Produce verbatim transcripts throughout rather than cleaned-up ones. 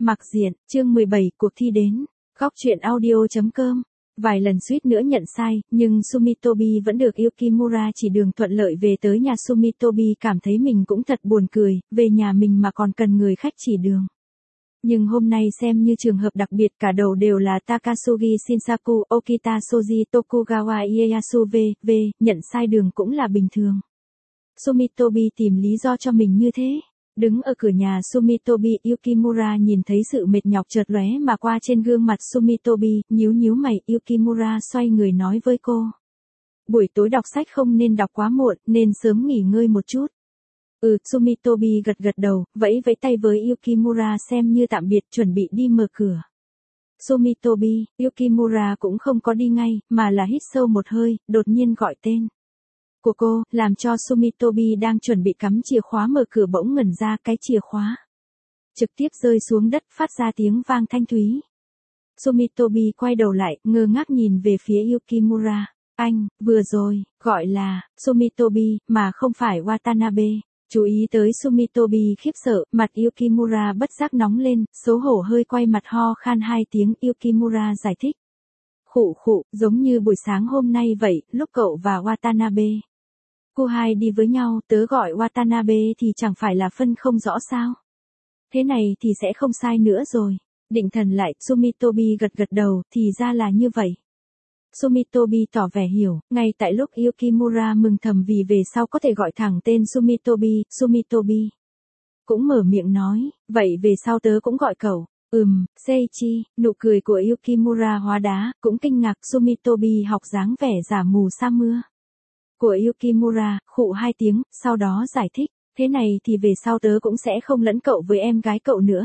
Mặc diện, chương mười bảy, cuộc thi đến. Góc truyện audio.com. Vài lần suýt nữa nhận sai, nhưng Sumitobi vẫn được Yukimura chỉ đường thuận lợi về tới nhà. Sumitobi cảm thấy mình cũng thật buồn cười, về nhà mình mà còn cần người khách chỉ đường. Nhưng hôm nay xem như trường hợp đặc biệt, cả đầu đều là Takasugi Shinsaku, Okita Soji, Tokugawa Ieyasu v.v. Nhận sai đường cũng là bình thường. Sumitobi tìm lý do cho mình như thế. Đứng ở cửa nhà Sumitobi, Yukimura nhìn thấy sự mệt nhọc chợt lóe mà qua trên gương mặt Sumitobi, nhíu nhíu mày. Yukimura xoay người nói với cô. Buổi tối đọc sách không nên đọc quá muộn, nên sớm nghỉ ngơi một chút. Ừ, Sumitobi gật gật đầu, vẫy vẫy tay với Yukimura xem như tạm biệt, chuẩn bị đi mở cửa. Sumitobi, Yukimura cũng không có đi ngay, mà là hít sâu một hơi, đột nhiên gọi tên của cô, làm cho Sumitobi đang chuẩn bị cắm chìa khóa mở cửa bỗng ngẩn ra. Cái chìa khóa trực tiếp rơi xuống đất, phát ra tiếng vang thanh thúy. Sumitobi quay đầu lại, ngơ ngác nhìn về phía Yukimura. Anh, vừa rồi, gọi là Sumitobi, mà không phải Watanabe. Chú ý tới Sumitobi khiếp sợ, mặt Yukimura bất giác nóng lên, xấu hổ hơi quay mặt ho khan hai tiếng. Yukimura giải thích. Khụ khụ, giống như buổi sáng hôm nay vậy, lúc cậu và Watanabe cô hai đi với nhau, tớ gọi Watanabe thì chẳng phải là phân không rõ sao? Thế này thì sẽ không sai nữa rồi. Định thần lại, Sumitobi gật gật đầu, thì ra là như vậy. Sumitobi tỏ vẻ hiểu, ngay tại lúc Yukimura mừng thầm vì về sau có thể gọi thẳng tên Sumitobi, Sumitobi cũng mở miệng nói, vậy về sau tớ cũng gọi cậu. Ừm, Seiichi. Nụ cười của Yukimura hóa đá, cũng kinh ngạc. Sumitobi học dáng vẻ giả mù sa mưa của Yukimura, khụ hai tiếng, sau đó giải thích, thế này thì về sau tớ cũng sẽ không lẫn cậu với em gái cậu nữa.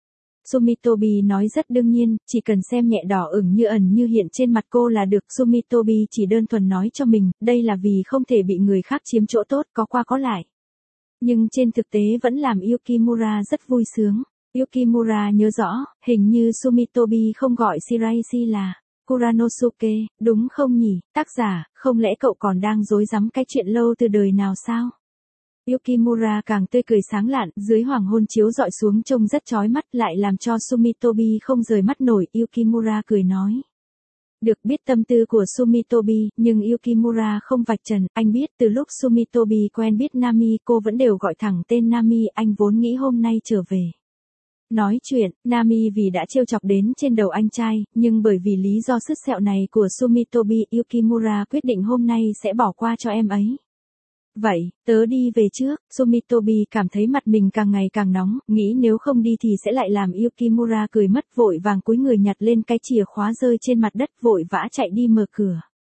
Sumitobi nói rất đương nhiên, chỉ cần xem nhẹ đỏ ửng như ẩn như hiện trên mặt cô là được. Sumitobi chỉ đơn thuần nói cho mình, đây là vì không thể bị người khác chiếm chỗ tốt, có qua có lại. Nhưng trên thực tế vẫn làm Yukimura rất vui sướng. Yukimura nhớ rõ, hình như Sumitobi không gọi Shiraishi là Kuranosuke, đúng không nhỉ? Tác giả, không lẽ cậu còn đang dối rắm cái chuyện lâu từ đời nào sao? Yukimura càng tươi cười sáng lạn, dưới hoàng hôn chiếu dọi xuống trông rất chói mắt, lại làm cho Sumitobi không rời mắt nổi. Yukimura cười nói. Được biết tâm tư của Sumitobi, nhưng Yukimura không vạch trần. Anh biết từ lúc Sumitobi quen biết Nami, cô vẫn đều gọi thẳng tên Nami. Anh vốn nghĩ hôm nay trở về nói chuyện, Nami vì đã trêu chọc đến trên đầu anh trai, nhưng bởi vì lý do sứt sẹo này của Sumitobi, Yukimura quyết định hôm nay sẽ bỏ qua cho em ấy. Vậy, tớ đi về trước. Sumitobi cảm thấy mặt mình càng ngày càng nóng, nghĩ nếu không đi thì sẽ lại làm Yukimura cười mất, vội vàng cúi người nhặt lên cái chìa khóa rơi trên mặt đất, vội vã chạy đi mở cửa.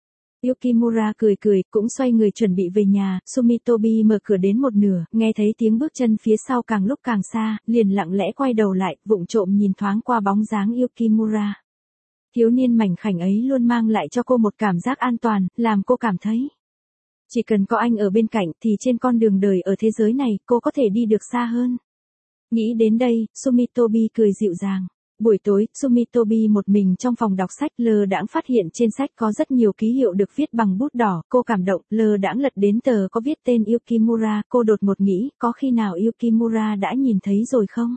Yukimura cười cười, cũng xoay người chuẩn bị về nhà. Sumitobi mở cửa đến một nửa, nghe thấy tiếng bước chân phía sau càng lúc càng xa, liền lặng lẽ quay đầu lại, vụng trộm nhìn thoáng qua bóng dáng Yukimura. Thiếu niên mảnh khảnh ấy luôn mang lại cho cô một cảm giác an toàn, làm cô cảm thấy chỉ cần có anh ở bên cạnh thì trên con đường đời ở thế giới này, cô có thể đi được xa hơn. Nghĩ đến đây, Sumitobi cười dịu dàng. Buổi tối, Sumitobi một mình trong phòng đọc sách, lơ đãng phát hiện trên sách có rất nhiều ký hiệu được viết bằng bút đỏ. Cô cảm động, lơ đãng lật đến tờ có viết tên Yukimura. Cô đột ngột nghĩ, có khi nào Yukimura đã nhìn thấy rồi không?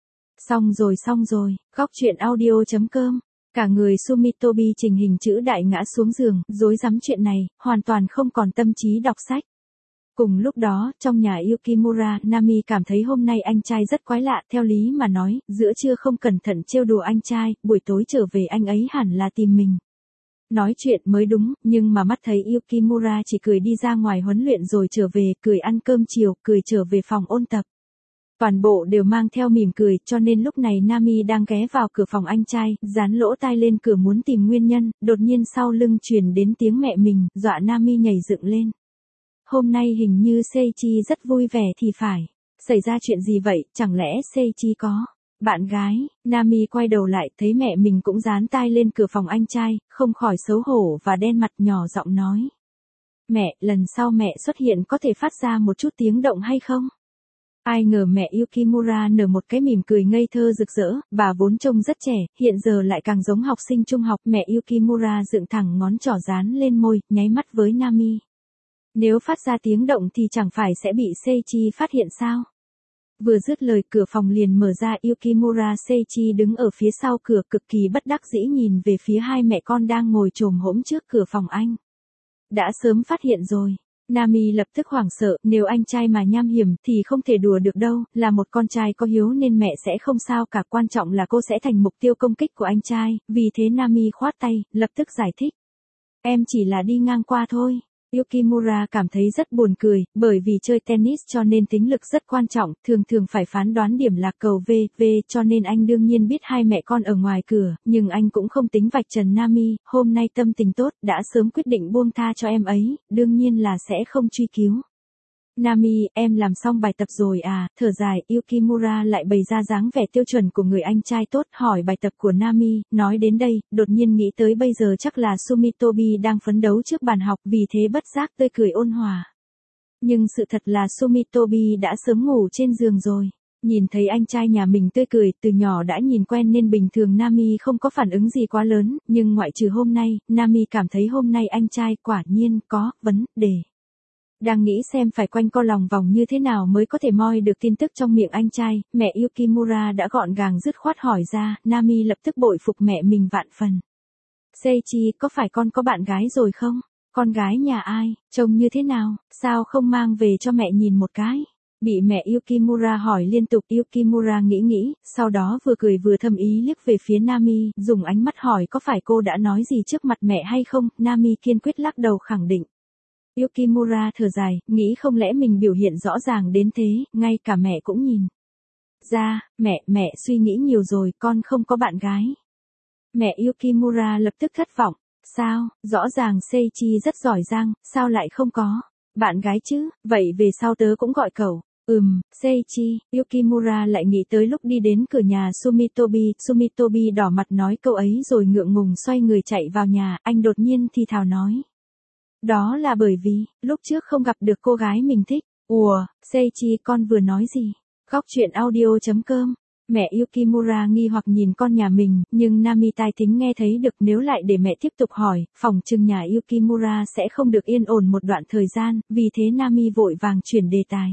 Xong rồi xong rồi, góc truyện audio.com. Cả người Sumitobi trình hình chữ đại ngã xuống giường, rối rắm chuyện này, hoàn toàn không còn tâm trí đọc sách. Cùng lúc đó, trong nhà Yukimura, Nami cảm thấy hôm nay anh trai rất quái lạ. Theo lý mà nói, giữa trưa không cẩn thận trêu đùa anh trai, buổi tối trở về anh ấy hẳn là tìm mình nói chuyện mới đúng, nhưng mà mắt thấy Yukimura chỉ cười đi ra ngoài huấn luyện rồi trở về, cười ăn cơm chiều, cười trở về phòng ôn tập. Toàn bộ đều mang theo mỉm cười, cho nên lúc này Nami đang ghé vào cửa phòng anh trai, dán lỗ tai lên cửa muốn tìm nguyên nhân, đột nhiên sau lưng truyền đến tiếng mẹ mình, dọa Nami nhảy dựng lên. Hôm nay hình như Seiichi rất vui vẻ thì phải. Xảy ra chuyện gì vậy, chẳng lẽ Seiichi có bạn gái? Nami quay đầu lại, thấy mẹ mình cũng dán tai lên cửa phòng anh trai, không khỏi xấu hổ và đen mặt, nhỏ giọng nói. Mẹ, lần sau mẹ xuất hiện có thể phát ra một chút tiếng động hay không? Ai ngờ mẹ Yukimura nở một cái mỉm cười ngây thơ rực rỡ, bà vốn trông rất trẻ, hiện giờ lại càng giống học sinh trung học. Mẹ Yukimura dựng thẳng ngón trỏ dán lên môi, nháy mắt với Nami. Nếu phát ra tiếng động thì chẳng phải sẽ bị Seiichi phát hiện sao? Vừa dứt lời cửa phòng liền mở ra, Yukimura Seiichi đứng ở phía sau cửa cực kỳ bất đắc dĩ nhìn về phía hai mẹ con đang ngồi chồm hổm trước cửa phòng anh. Đã sớm phát hiện rồi. Nami lập tức hoảng sợ, nếu anh trai mà nham hiểm thì không thể đùa được đâu, là một con trai có hiếu nên mẹ sẽ không sao cả, quan trọng là cô sẽ thành mục tiêu công kích của anh trai, vì thế Nami khoát tay, lập tức giải thích. Em chỉ là đi ngang qua thôi. Yukimura cảm thấy rất buồn cười, bởi vì chơi tennis cho nên tính lực rất quan trọng, thường thường phải phán đoán điểm lạc cầu V, V cho nên anh đương nhiên biết hai mẹ con ở ngoài cửa, nhưng anh cũng không tính vạch trần Nami, hôm nay tâm tình tốt, đã sớm quyết định buông tha cho em ấy, đương nhiên là sẽ không truy cứu. Nami, em làm xong bài tập rồi à, thở dài, Yukimura lại bày ra dáng vẻ tiêu chuẩn của người anh trai tốt, hỏi bài tập của Nami, nói đến đây, đột nhiên nghĩ tới bây giờ chắc là Sumitobi đang phấn đấu trước bàn học, vì thế bất giác tươi cười ôn hòa. Nhưng sự thật là Sumitobi đã sớm ngủ trên giường rồi. Nhìn thấy anh trai nhà mình tươi cười, từ nhỏ đã nhìn quen nên bình thường Nami không có phản ứng gì quá lớn, nhưng ngoại trừ hôm nay, Nami cảm thấy hôm nay anh trai quả nhiên có vấn đề. Đang nghĩ xem phải quanh co lòng vòng như thế nào mới có thể moi được tin tức trong miệng anh trai, mẹ Yukimura đã gọn gàng dứt khoát hỏi ra, Nami lập tức bội phục mẹ mình vạn phần. Seiichi, có phải con có bạn gái rồi không? Con gái nhà ai? Trông như thế nào? Sao không mang về cho mẹ nhìn một cái? Bị mẹ Yukimura hỏi liên tục, Yukimura nghĩ nghĩ, sau đó vừa cười vừa thầm ý liếc về phía Nami, dùng ánh mắt hỏi có phải cô đã nói gì trước mặt mẹ hay không, Nami kiên quyết lắc đầu khẳng định. Yukimura thở dài, nghĩ không lẽ mình biểu hiện rõ ràng đến thế, ngay cả mẹ cũng nhìn ra, mẹ, mẹ suy nghĩ nhiều rồi, con không có bạn gái. Mẹ Yukimura lập tức thất vọng, sao, rõ ràng Seiichi rất giỏi giang, sao lại không có bạn gái chứ, vậy về sau tớ cũng gọi cậu. Ừm, Seiichi, Yukimura lại nghĩ tới lúc đi đến cửa nhà Sumitobi, Sumitobi đỏ mặt nói câu ấy rồi ngượng ngùng xoay người chạy vào nhà, anh đột nhiên thì thào nói. Đó là bởi vì, lúc trước không gặp được cô gái mình thích. Ủa, Seiichi con vừa nói gì? Góc truyện audio chấm com. Mẹ Yukimura nghi hoặc nhìn con nhà mình, nhưng Nami tai thính nghe thấy được, nếu lại để mẹ tiếp tục hỏi, phòng trừng nhà Yukimura sẽ không được yên ổn một đoạn thời gian, vì thế Nami vội vàng chuyển đề tài.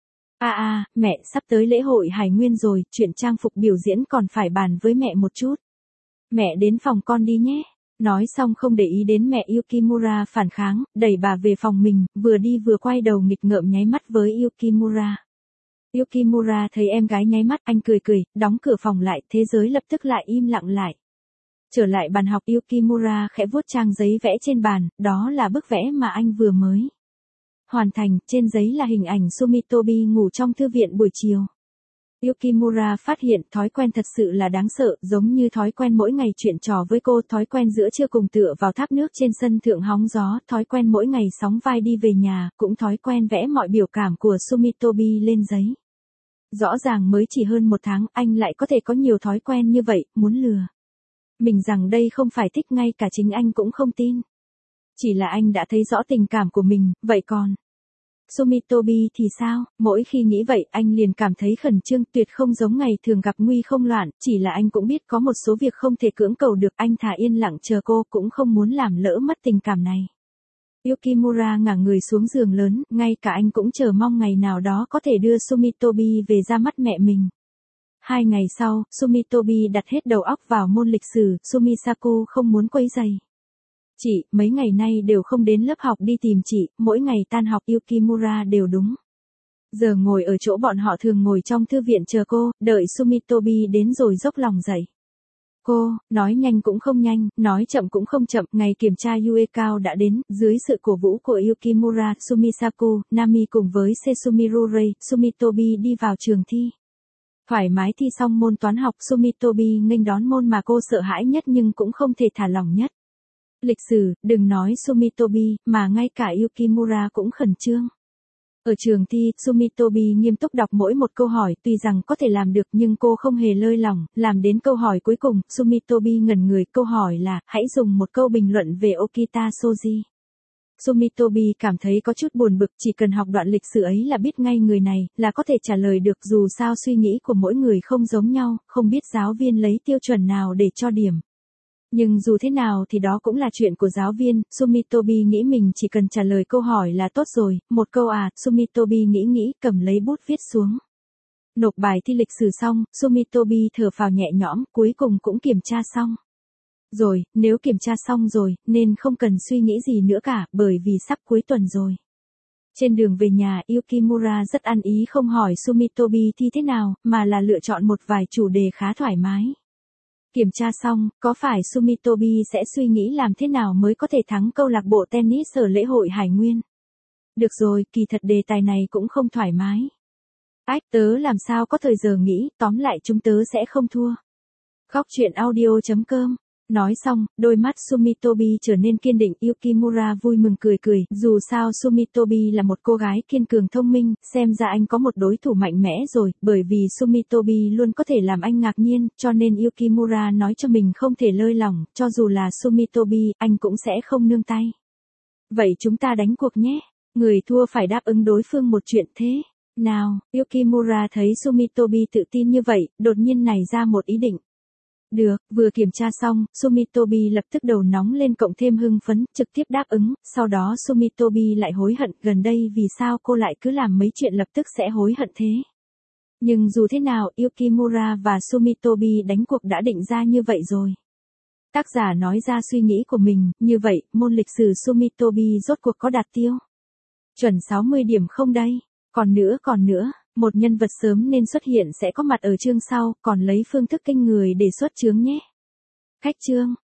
À à, mẹ sắp tới lễ hội Hải Nguyên rồi, chuyện trang phục biểu diễn còn phải bàn với mẹ một chút. Mẹ đến phòng con đi nhé. Nói xong không để ý đến mẹ Yukimura phản kháng, đẩy bà về phòng mình, vừa đi vừa quay đầu nghịch ngợm nháy mắt với Yukimura. Yukimura thấy em gái nháy mắt, anh cười cười, đóng cửa phòng lại, thế giới lập tức lại im lặng lại. Trở lại bàn học, Yukimura khẽ vuốt trang giấy vẽ trên bàn, đó là bức vẽ mà anh vừa mới hoàn thành, trên giấy là hình ảnh Sumitobi ngủ trong thư viện buổi chiều. Yukimura phát hiện thói quen thật sự là đáng sợ, giống như thói quen mỗi ngày chuyện trò với cô, thói quen giữa trưa cùng tựa vào thác nước trên sân thượng hóng gió, thói quen mỗi ngày sóng vai đi về nhà, cũng thói quen vẽ mọi biểu cảm của Sumitobi lên giấy. Rõ ràng mới chỉ hơn một tháng, anh lại có thể có nhiều thói quen như vậy, muốn lừa mình rằng đây không phải thích, ngay cả chính anh cũng không tin. Chỉ là anh đã thấy rõ tình cảm của mình, vậy còn Sumitobi thì sao? Mỗi khi nghĩ vậy, anh liền cảm thấy khẩn trương, tuyệt không giống ngày thường gặp nguy không loạn, chỉ là anh cũng biết có một số việc không thể cưỡng cầu được, anh thà yên lặng chờ cô, cũng không muốn làm lỡ mất tình cảm này. Yukimura ngả người xuống giường lớn, ngay cả anh cũng chờ mong ngày nào đó có thể đưa Sumitobi về ra mắt mẹ mình. Hai ngày sau, Sumitobi đặt hết đầu óc vào môn lịch sử, Sumisaku không muốn quấy rầy. Chị, mấy ngày nay đều không đến lớp học đi tìm chị, mỗi ngày tan học Yukimura đều đúng giờ ngồi ở chỗ bọn họ thường ngồi trong thư viện chờ cô, đợi Sumitobi đến rồi dốc lòng dạy. Cô, nói nhanh cũng không nhanh, nói chậm cũng không chậm, ngày kiểm tra Uekao đã đến, dưới sự cổ vũ của Yukimura, Sumisaku, Nami cùng với Sesumiru Rei, Sumitobi đi vào trường thi. Thoải mái thi xong môn toán học, Sumitobi nghênh đón môn mà cô sợ hãi nhất nhưng cũng không thể thả lỏng nhất. Lịch sử, đừng nói Sumitobi, mà ngay cả Yukimura cũng khẩn trương. Ở trường thi, Sumitobi nghiêm túc đọc mỗi một câu hỏi, tuy rằng có thể làm được nhưng cô không hề lơi lỏng, làm đến câu hỏi cuối cùng, Sumitobi ngẩn người, câu hỏi là, hãy dùng một câu bình luận về Okita Shoji. Sumitobi cảm thấy có chút buồn bực, chỉ cần học đoạn lịch sử ấy là biết ngay người này, là có thể trả lời được, dù sao suy nghĩ của mỗi người không giống nhau, không biết giáo viên lấy tiêu chuẩn nào để cho điểm. Nhưng dù thế nào thì đó cũng là chuyện của giáo viên, Sumitobi nghĩ mình chỉ cần trả lời câu hỏi là tốt rồi, một câu à, Sumitobi nghĩ nghĩ, cầm lấy bút viết xuống. Nộp bài thi lịch sử xong, Sumitobi thở phào nhẹ nhõm, cuối cùng cũng kiểm tra xong. Rồi, nếu kiểm tra xong rồi, nên không cần suy nghĩ gì nữa cả, bởi vì sắp cuối tuần rồi. Trên đường về nhà, Yukimura rất ăn ý không hỏi Sumitobi thi thế nào, mà là lựa chọn một vài chủ đề khá thoải mái. Kiểm tra xong, có phải Sumitobi sẽ suy nghĩ làm thế nào mới có thể thắng câu lạc bộ tennis ở lễ hội Hải Nguyên? Được rồi, kỳ thật đề tài này cũng không thoải mái. Ách, tớ làm sao có thời giờ nghĩ, tóm lại chúng tớ sẽ không thua. Góc truyện audio chấm com. Nói xong, đôi mắt Sumitobi trở nên kiên định. Yukimura vui mừng cười cười, dù sao Sumitobi là một cô gái kiên cường thông minh, xem ra anh có một đối thủ mạnh mẽ rồi, bởi vì Sumitobi luôn có thể làm anh ngạc nhiên, cho nên Yukimura nói cho mình không thể lơi lỏng, cho dù là Sumitobi, anh cũng sẽ không nương tay. Vậy chúng ta đánh cuộc nhé, người thua phải đáp ứng đối phương một chuyện thế. Nào, Yukimura thấy Sumitobi tự tin như vậy, đột nhiên nảy ra một ý định. Được, vừa kiểm tra xong, Sumitobi lập tức đầu nóng lên cộng thêm hưng phấn, trực tiếp đáp ứng, sau đó Sumitobi lại hối hận, gần đây vì sao cô lại cứ làm mấy chuyện lập tức sẽ hối hận thế. Nhưng dù thế nào, Yukimura và Sumitobi đánh cuộc đã định ra như vậy rồi. Tác giả nói ra suy nghĩ của mình, như vậy, môn lịch sử Sumitobi rốt cuộc có đạt tiêu. Chuẩn sáu mươi điểm không đây? Còn nữa còn nữa. Một nhân vật sớm nên xuất hiện sẽ có mặt ở chương sau, còn lấy phương thức kinh người để xuất chướng nhé. Khách chương.